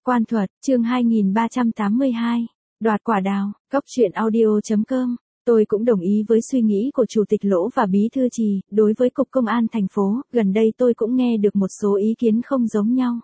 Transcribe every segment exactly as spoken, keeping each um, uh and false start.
Quan thuật, chương hai nghìn ba trăm tám mươi hai. Đoạt quả đào, Cốc truyện audio chấm com. Tôi cũng đồng ý với suy nghĩ của Chủ tịch Lỗ và Bí thư Trì, đối với Cục Công an thành phố, gần đây tôi cũng nghe được một số ý kiến không giống nhau.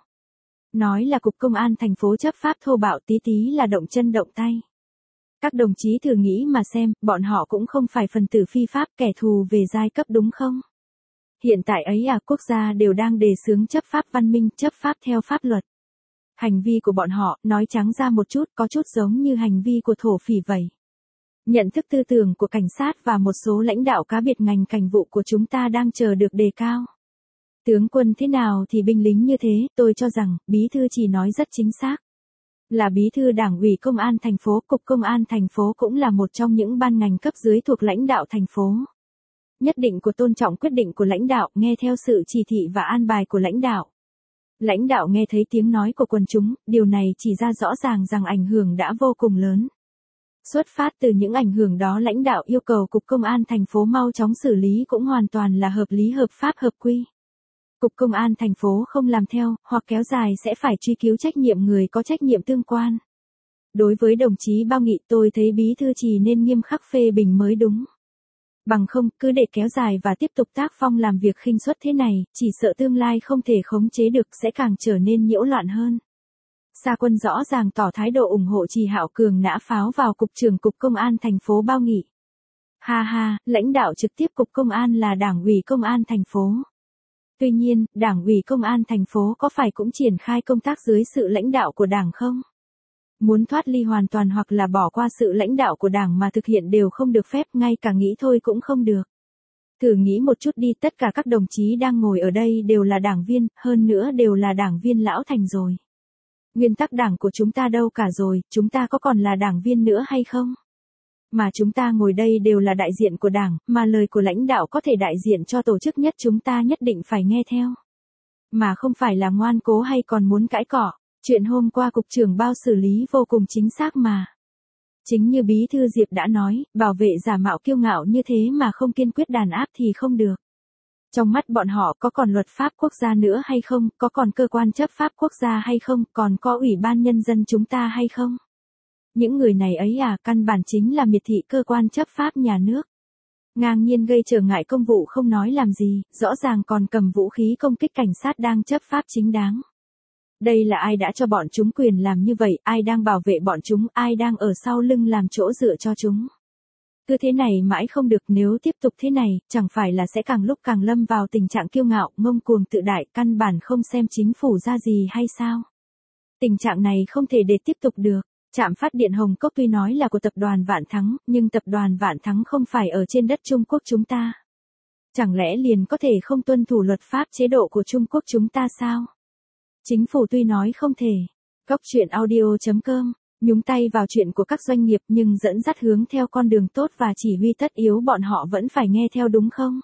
Nói là Cục Công an thành phố chấp pháp thô bạo, tí tí là động chân động tay. Các đồng chí thử nghĩ mà xem, bọn họ cũng không phải phần tử phi pháp, kẻ thù về giai cấp đúng không? Hiện tại ấy à, quốc gia đều đang đề xướng chấp pháp văn minh, chấp pháp theo pháp luật. Hành vi của bọn họ, nói trắng ra một chút, có chút giống như hành vi của thổ phỉ vậy. Nhận thức tư tưởng của cảnh sát và một số lãnh đạo cá biệt ngành cảnh vụ của chúng ta đang chờ được đề cao. Tướng quân thế nào thì binh lính như thế, tôi cho rằng, Bí thư chỉ nói rất chính xác. Là Bí thư Đảng ủy Công an thành phố, Cục Công an thành phố cũng là một trong những ban ngành cấp dưới thuộc lãnh đạo thành phố. Nhất định của tôn trọng quyết định của lãnh đạo, nghe theo sự chỉ thị và an bài của lãnh đạo. Lãnh đạo nghe thấy tiếng nói của quần chúng, điều này chỉ ra rõ ràng rằng ảnh hưởng đã vô cùng lớn. Xuất phát từ những ảnh hưởng đó, lãnh đạo yêu cầu Cục Công an thành phố mau chóng xử lý cũng hoàn toàn là hợp lý, hợp pháp, hợp quy. Cục Công an thành phố không làm theo, hoặc kéo dài sẽ phải truy cứu trách nhiệm người có trách nhiệm tương quan. Đối với đồng chí Bao Nghị, tôi thấy Bí thư Trì nên nghiêm khắc phê bình mới đúng. Bằng không, cứ để kéo dài và tiếp tục tác phong làm việc khinh suất thế này, chỉ sợ tương lai không thể khống chế được, sẽ càng trở nên nhiễu loạn hơn. Sa Quân rõ ràng tỏ thái độ ủng hộ Trì Hạo Cường nã pháo vào Cục trưởng Cục Công an thành phố Bao Nghị. Ha ha, lãnh đạo trực tiếp Cục Công an là Đảng ủy Công an thành phố. Tuy nhiên, Đảng ủy Công an thành phố có phải cũng triển khai công tác dưới sự lãnh đạo của Đảng không? Muốn thoát ly hoàn toàn hoặc là bỏ qua sự lãnh đạo của Đảng mà thực hiện đều không được phép, ngay cả nghĩ thôi cũng không được. Thử nghĩ một chút đi, tất cả các đồng chí đang ngồi ở đây đều là đảng viên, hơn nữa đều là đảng viên lão thành rồi. Nguyên tắc Đảng của chúng ta đâu cả rồi, chúng ta có còn là đảng viên nữa hay không? Mà chúng ta ngồi đây đều là đại diện của Đảng, mà lời của lãnh đạo có thể đại diện cho tổ chức nhất, chúng ta nhất định phải nghe theo. Mà không phải là ngoan cố hay còn muốn cãi cọ. Chuyện hôm qua Cục trưởng Bao xử lý vô cùng chính xác mà. Chính như Bí thư Diệp đã nói, bảo vệ giả mạo kiêu ngạo như thế mà không kiên quyết đàn áp thì không được. Trong mắt bọn họ có còn luật pháp quốc gia nữa hay không, có còn cơ quan chấp pháp quốc gia hay không, còn có Ủy ban Nhân dân chúng ta hay không? Những người này ấy à, căn bản chính là miệt thị cơ quan chấp pháp nhà nước. Ngang nhiên gây trở ngại công vụ không nói làm gì, rõ ràng còn cầm vũ khí công kích cảnh sát đang chấp pháp chính đáng. Đây là ai đã cho bọn chúng quyền làm như vậy, ai đang bảo vệ bọn chúng, ai đang ở sau lưng làm chỗ dựa cho chúng. Cứ thế này mãi không được, nếu tiếp tục thế này, chẳng phải là sẽ càng lúc càng lâm vào tình trạng kiêu ngạo, ngông cuồng tự đại, căn bản không xem chính phủ ra gì hay sao? Tình trạng này không thể để tiếp tục được. Trạm phát điện Hồng Cốc tuy nói là của tập đoàn Vạn Thắng, nhưng tập đoàn Vạn Thắng không phải ở trên đất Trung Quốc chúng ta. Chẳng lẽ liền có thể không tuân thủ luật pháp chế độ của Trung Quốc chúng ta sao? Chính phủ tuy nói không thể. Cốc truyện audio chấm com, nhúng tay vào chuyện của các doanh nghiệp nhưng dẫn dắt hướng theo con đường tốt và chỉ huy tất yếu, bọn họ vẫn phải nghe theo đúng không?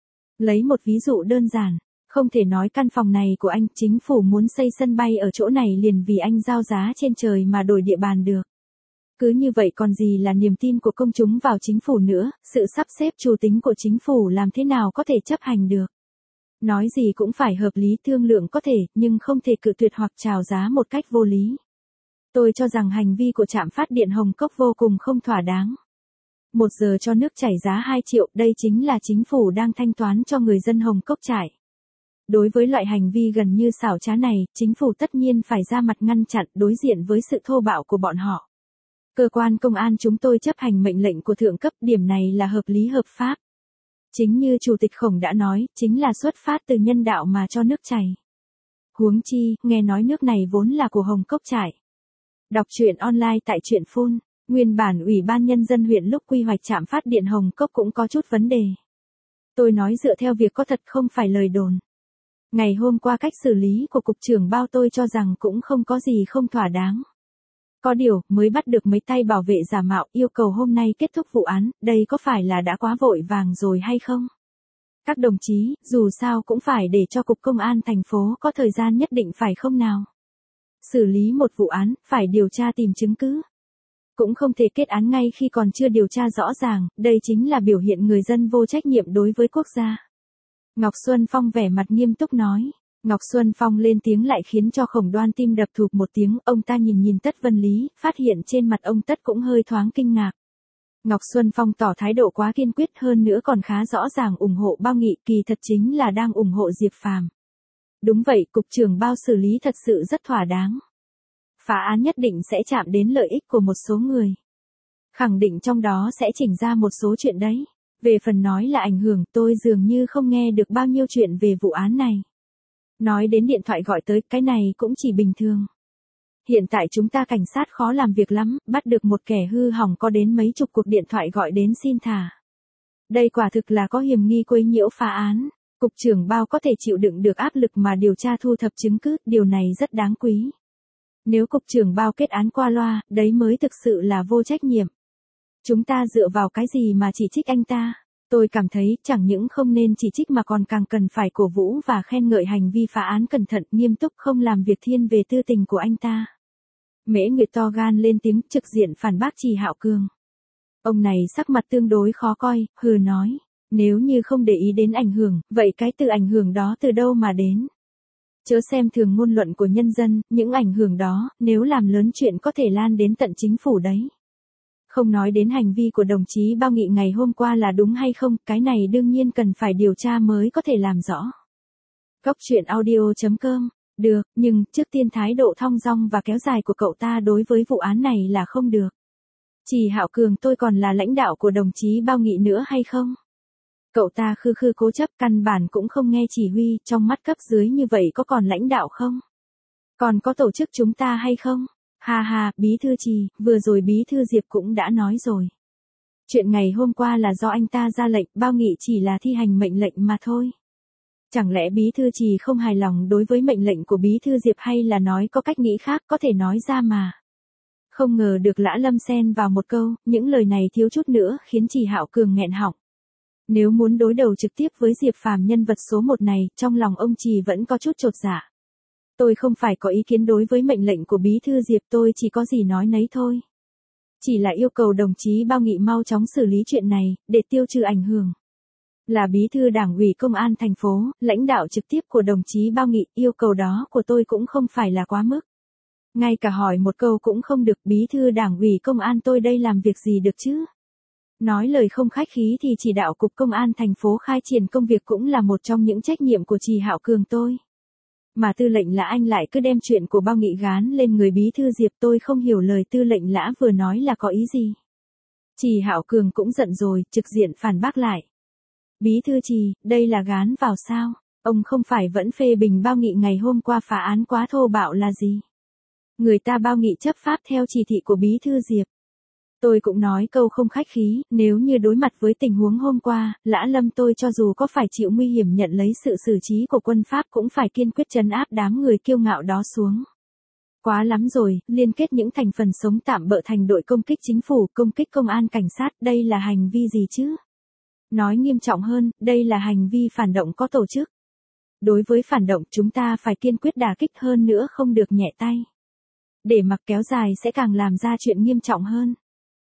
Lấy một ví dụ đơn giản, không thể nói căn phòng này của anh, chính phủ muốn xây sân bay ở chỗ này liền vì anh giao giá trên trời mà đổi địa bàn được. Cứ như vậy còn gì là niềm tin của công chúng vào chính phủ nữa, sự sắp xếp chủ tính của chính phủ làm thế nào có thể chấp hành được. Nói gì cũng phải hợp lý, thương lượng có thể, nhưng không thể cự tuyệt hoặc chào giá một cách vô lý. Tôi cho rằng hành vi của trạm phát điện Hồng Cốc vô cùng không thỏa đáng. Một giờ cho nước chảy giá hai triệu, đây chính là chính phủ đang thanh toán cho người dân Hồng Cốc chảy. Đối với loại hành vi gần như xảo trá này, chính phủ tất nhiên phải ra mặt ngăn chặn, đối diện với sự thô bạo của bọn họ. Cơ quan công an chúng tôi chấp hành mệnh lệnh của thượng cấp, điểm này là hợp lý hợp pháp. Chính như Chủ tịch Khổng đã nói, chính là xuất phát từ nhân đạo mà cho nước chảy. Huống chi, nghe nói nước này vốn là của Hồng Cốc chảy. Đọc truyện online tại truyện phone, nguyên bản Ủy ban Nhân dân huyện lúc quy hoạch trạm phát điện Hồng Cốc cũng có chút vấn đề. Tôi nói dựa theo việc có thật không phải lời đồn. Ngày hôm qua cách xử lý của Cục trưởng Bao tôi cho rằng cũng không có gì không thỏa đáng. Có điều, mới bắt được mấy tay bảo vệ giả mạo, yêu cầu hôm nay kết thúc vụ án, đây có phải là đã quá vội vàng rồi hay không? Các đồng chí, dù sao cũng phải để cho Cục Công an thành phố có thời gian nhất định phải không nào? Xử lý một vụ án, phải điều tra tìm chứng cứ. Cũng không thể kết án ngay khi còn chưa điều tra rõ ràng, đây chính là biểu hiện người dân vô trách nhiệm đối với quốc gia. Ngọc Xuân Phong vẻ mặt nghiêm túc nói. Ngọc Xuân Phong lên tiếng lại khiến cho Khổng Đoan tim đập thụp một tiếng, ông ta nhìn nhìn Tất Vân Lý, phát hiện trên mặt ông Tất cũng hơi thoáng kinh ngạc. Ngọc Xuân Phong tỏ thái độ quá kiên quyết, hơn nữa còn khá rõ ràng ủng hộ Bao Nghị, kỳ thật chính là đang ủng hộ Diệp Phàm. Đúng vậy, cục trưởng Bao xử lý thật sự rất thỏa đáng. Phá án nhất định sẽ chạm đến lợi ích của một số người. Khẳng định trong đó sẽ chỉnh ra một số chuyện đấy. Về phần nói là ảnh hưởng, tôi dường như không nghe được bao nhiêu chuyện về vụ án này. Nói đến điện thoại gọi tới, cái này cũng chỉ bình thường. Hiện tại chúng ta cảnh sát khó làm việc lắm, bắt được một kẻ hư hỏng có đến mấy chục cuộc điện thoại gọi đến xin thả. Đây quả thực là có hiểm nghi quấy nhiễu phá án. Cục trưởng Bao có thể chịu đựng được áp lực mà điều tra thu thập chứng cứ, điều này rất đáng quý. Nếu cục trưởng Bao kết án qua loa, đấy mới thực sự là vô trách nhiệm. Chúng ta dựa vào cái gì mà chỉ trích anh ta? Tôi cảm thấy chẳng những không nên chỉ trích mà còn càng cần phải cổ vũ và khen ngợi hành vi phá án cẩn thận, nghiêm túc, không làm việc thiên về tư tình của anh ta. Mễ Nguyệt to gan lên tiếng trực diện phản bác Trì Hạo Cường. Ông này sắc mặt tương đối khó coi, hừ nói, nếu như không để ý đến ảnh hưởng, vậy cái từ ảnh hưởng đó từ đâu mà đến? Chớ xem thường ngôn luận của nhân dân, những ảnh hưởng đó, nếu làm lớn chuyện có thể lan đến tận chính phủ đấy. Không nói đến hành vi của đồng chí Bao Nghị ngày hôm qua là đúng hay không, cái này đương nhiên cần phải điều tra mới có thể làm rõ. Cốc truyện audio chấm com, được, nhưng trước tiên thái độ thong dong và kéo dài của cậu ta đối với vụ án này là không được. Trì Hạo Cường, tôi còn là lãnh đạo của đồng chí Bao Nghị nữa hay không? Cậu ta khư khư cố chấp, căn bản cũng không nghe chỉ huy, trong mắt cấp dưới như vậy có còn lãnh đạo không? Còn có tổ chức chúng ta hay không? Ha ha, Bí thư Trì, vừa rồi Bí thư Diệp cũng đã nói rồi. Chuyện ngày hôm qua là do anh ta ra lệnh, Bao Nghị chỉ là thi hành mệnh lệnh mà thôi. Chẳng lẽ Bí thư Trì không hài lòng đối với mệnh lệnh của Bí thư Diệp hay là nói có cách nghĩ khác, có thể nói ra mà. Không ngờ được Lã Lâm xen vào một câu, những lời này thiếu chút nữa khiến Trì Hạo Cường nghẹn họng. Nếu muốn đối đầu trực tiếp với Diệp Phàm nhân vật số một này, trong lòng ông Trì vẫn có chút chột dạ. Tôi không phải có ý kiến đối với mệnh lệnh của Bí thư Diệp, tôi chỉ có gì nói nấy thôi. Chỉ là yêu cầu đồng chí Bao Nghị mau chóng xử lý chuyện này, để tiêu trừ ảnh hưởng. Là Bí thư Đảng ủy Công an thành phố, lãnh đạo trực tiếp của đồng chí Bao Nghị, yêu cầu đó của tôi cũng không phải là quá mức. Ngay cả hỏi một câu cũng không được, Bí thư Đảng ủy Công an tôi đây làm việc gì được chứ? Nói lời không khách khí thì chỉ đạo Cục Công an thành phố khai triển công việc cũng là một trong những trách nhiệm của Trì Hạo Cường tôi. Mà tư lệnh Lã anh lại cứ đem chuyện của Bao Nghị gán lên người Bí thư Diệp, tôi không hiểu lời tư lệnh Lã vừa nói là có ý gì. Trì Hạo Cường cũng giận rồi, trực diện phản bác lại. Bí thư Trì, đây là gán vào sao? Ông không phải vẫn phê bình Bao Nghị ngày hôm qua phá án quá thô bạo là gì? Người ta Bao Nghị chấp pháp theo chỉ thị của Bí thư Diệp. Tôi cũng nói câu không khách khí, nếu như đối mặt với tình huống hôm qua, Lã Lâm tôi cho dù có phải chịu nguy hiểm nhận lấy sự xử trí của quân Pháp cũng phải kiên quyết trấn áp đám người kiêu ngạo đó xuống. Quá lắm rồi, liên kết những thành phần sống tạm bợ thành đội công kích chính phủ, công kích công an cảnh sát, đây là hành vi gì chứ? Nói nghiêm trọng hơn, đây là hành vi phản động có tổ chức. Đối với phản động chúng ta phải kiên quyết đả kích hơn nữa, không được nhẹ tay. Để mặc kéo dài sẽ càng làm ra chuyện nghiêm trọng hơn.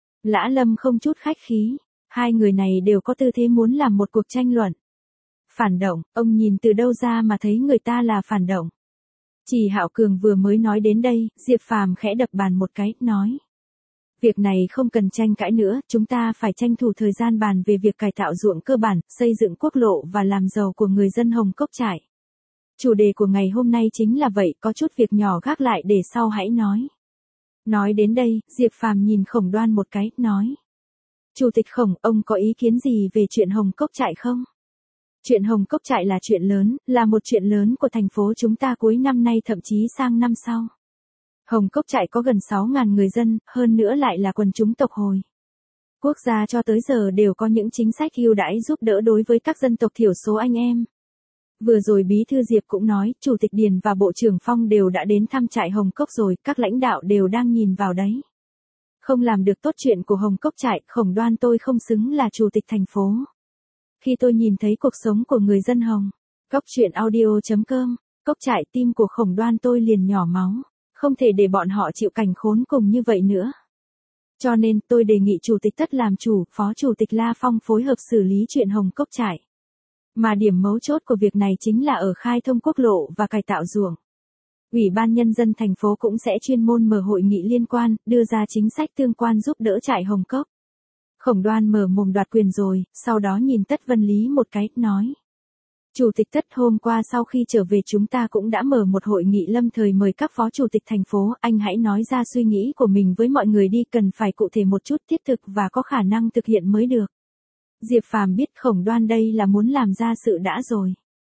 Lã Lâm không chút khách khí, hai người này đều có tư thế muốn làm một cuộc tranh luận. Phản động, ông nhìn từ đâu ra mà thấy người ta là phản động? Trì Hạo Cường vừa mới nói đến đây, Diệp Phàm khẽ đập bàn một cái, nói. Việc này không cần tranh cãi nữa, chúng ta phải tranh thủ thời gian bàn về việc cải tạo ruộng cơ bản, xây dựng quốc lộ và làm giàu của người dân Hồng Cốc Trại. Chủ đề của ngày hôm nay chính là vậy, có chút việc nhỏ gác lại để sau hãy nói. Nói đến đây, Diệp Phàm nhìn Khổng Đoan một cái, nói. Chủ tịch Khổng, ông có ý kiến gì về chuyện Hồng Cốc Trại không? Chuyện Hồng Cốc Trại là chuyện lớn, là một chuyện lớn của thành phố chúng ta cuối năm nay thậm chí sang năm sau. Hồng Cốc Trại có gần sáu nghìn người dân, hơn nữa lại là quần chúng tộc Hồi. Quốc gia cho tới giờ đều có những chính sách ưu đãi giúp đỡ đối với các dân tộc thiểu số anh em. Vừa rồi Bí thư Diệp cũng nói, Chủ tịch Điền và Bộ trưởng Phong đều đã đến thăm trại Hồng Cốc rồi, các lãnh đạo đều đang nhìn vào đấy. Không làm được tốt chuyện của Hồng Cốc Trại, Khổng Đoan tôi không xứng là chủ tịch thành phố. Khi tôi nhìn thấy cuộc sống của người dân Hồng Cốc truyện audio chấm com, Cốc Trại, tim của Khổng Đoan tôi liền nhỏ máu, không thể để bọn họ chịu cảnh khốn cùng như vậy nữa. Cho nên tôi đề nghị Chủ tịch Tất làm chủ, Phó Chủ tịch La Phong phối hợp xử lý chuyện Hồng Cốc Trại. Mà điểm mấu chốt của việc này chính là ở khai thông quốc lộ và cải tạo ruộng. Ủy ban Nhân dân thành phố cũng sẽ chuyên môn mở hội nghị liên quan, đưa ra chính sách tương quan giúp đỡ trại Hồng Cốc. Khổng Đoan mở mồm đoạt quyền rồi, sau đó nhìn Tất Vân Lý một cái, nói. Chủ tịch Tất, hôm qua sau khi trở về chúng ta cũng đã mở một hội nghị lâm thời mời các phó chủ tịch thành phố, anh hãy nói ra suy nghĩ của mình với mọi người đi, cần phải cụ thể một chút, thiết thực và có khả năng thực hiện mới được. Diệp Phàm biết Khổng Đoan đây là muốn làm ra sự đã rồi.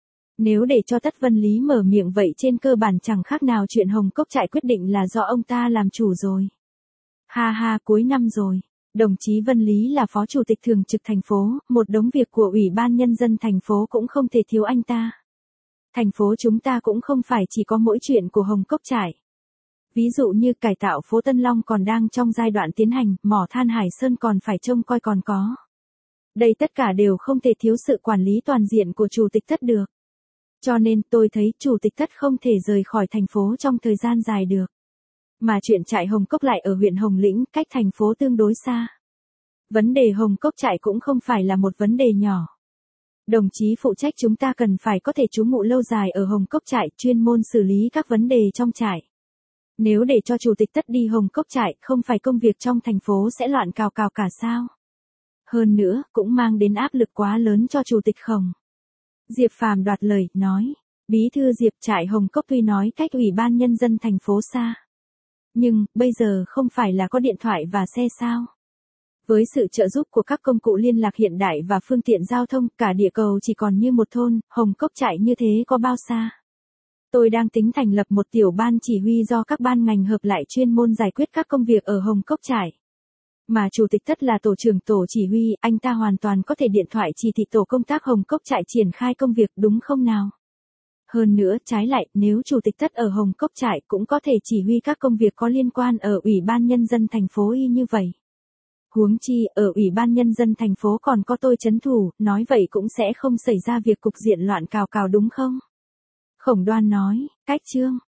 Nếu để cho Tất Vân Lý mở miệng vậy trên cơ bản chẳng khác nào chuyện Hồng Cốc trại quyết định là do ông ta làm chủ rồi. Ha ha, cuối năm rồi. Đồng chí Vân Lý là phó chủ tịch thường trực thành phố, một đống việc của Ủy ban Nhân dân thành phố cũng không thể thiếu anh ta. Thành phố chúng ta cũng không phải chỉ có mỗi chuyện của Hồng Cốc trại. Ví dụ như cải tạo phố Tân Long còn đang trong giai đoạn tiến hành, mỏ than Hải Sơn còn phải trông coi còn có. Đây tất cả đều không thể thiếu sự quản lý toàn diện của Chủ tịch Tất được. Cho nên tôi thấy Chủ tịch Tất không thể rời khỏi thành phố trong thời gian dài được. Mà chuyện trại Hồng Cốc lại ở huyện Hồng Lĩnh, cách thành phố tương đối xa. Vấn đề Hồng Cốc trại cũng không phải là một vấn đề nhỏ. Đồng chí phụ trách chúng ta cần phải có thể trú ngụ lâu dài ở Hồng Cốc trại, chuyên môn xử lý các vấn đề trong trại. Nếu để cho Chủ tịch Tất đi Hồng Cốc trại, không phải công việc trong thành phố sẽ loạn cào cào cả sao? Hơn nữa, cũng mang đến áp lực quá lớn cho Chủ tịch Khổng. Diệp Phàm đoạt lời, nói. Bí thư Diệp, trại Hồng Cốc tuy nói cách Ủy ban Nhân dân thành phố xa. Nhưng, bây giờ không phải là có điện thoại và xe sao? Với sự trợ giúp của các công cụ liên lạc hiện đại và phương tiện giao thông, cả địa cầu chỉ còn như một thôn, Hồng Cốc trại như thế có bao xa? Tôi đang tính thành lập một tiểu ban chỉ huy do các ban ngành hợp lại chuyên môn giải quyết các công việc ở Hồng Cốc trại. Mà Chủ tịch Tất là tổ trưởng tổ chỉ huy, anh ta hoàn toàn có thể điện thoại chỉ thị tổ công tác Hồng Cốc trại triển khai công việc, đúng không nào? Hơn nữa, trái lại, nếu Chủ tịch Tất ở Hồng Cốc trại cũng có thể chỉ huy các công việc có liên quan ở Ủy ban Nhân dân thành phố y như vậy. Huống chi, ở Ủy ban Nhân dân thành phố còn có tôi trấn thủ, nói vậy cũng sẽ không xảy ra việc cục diện loạn cào cào đúng không? Khổng Đoan nói, cách chương.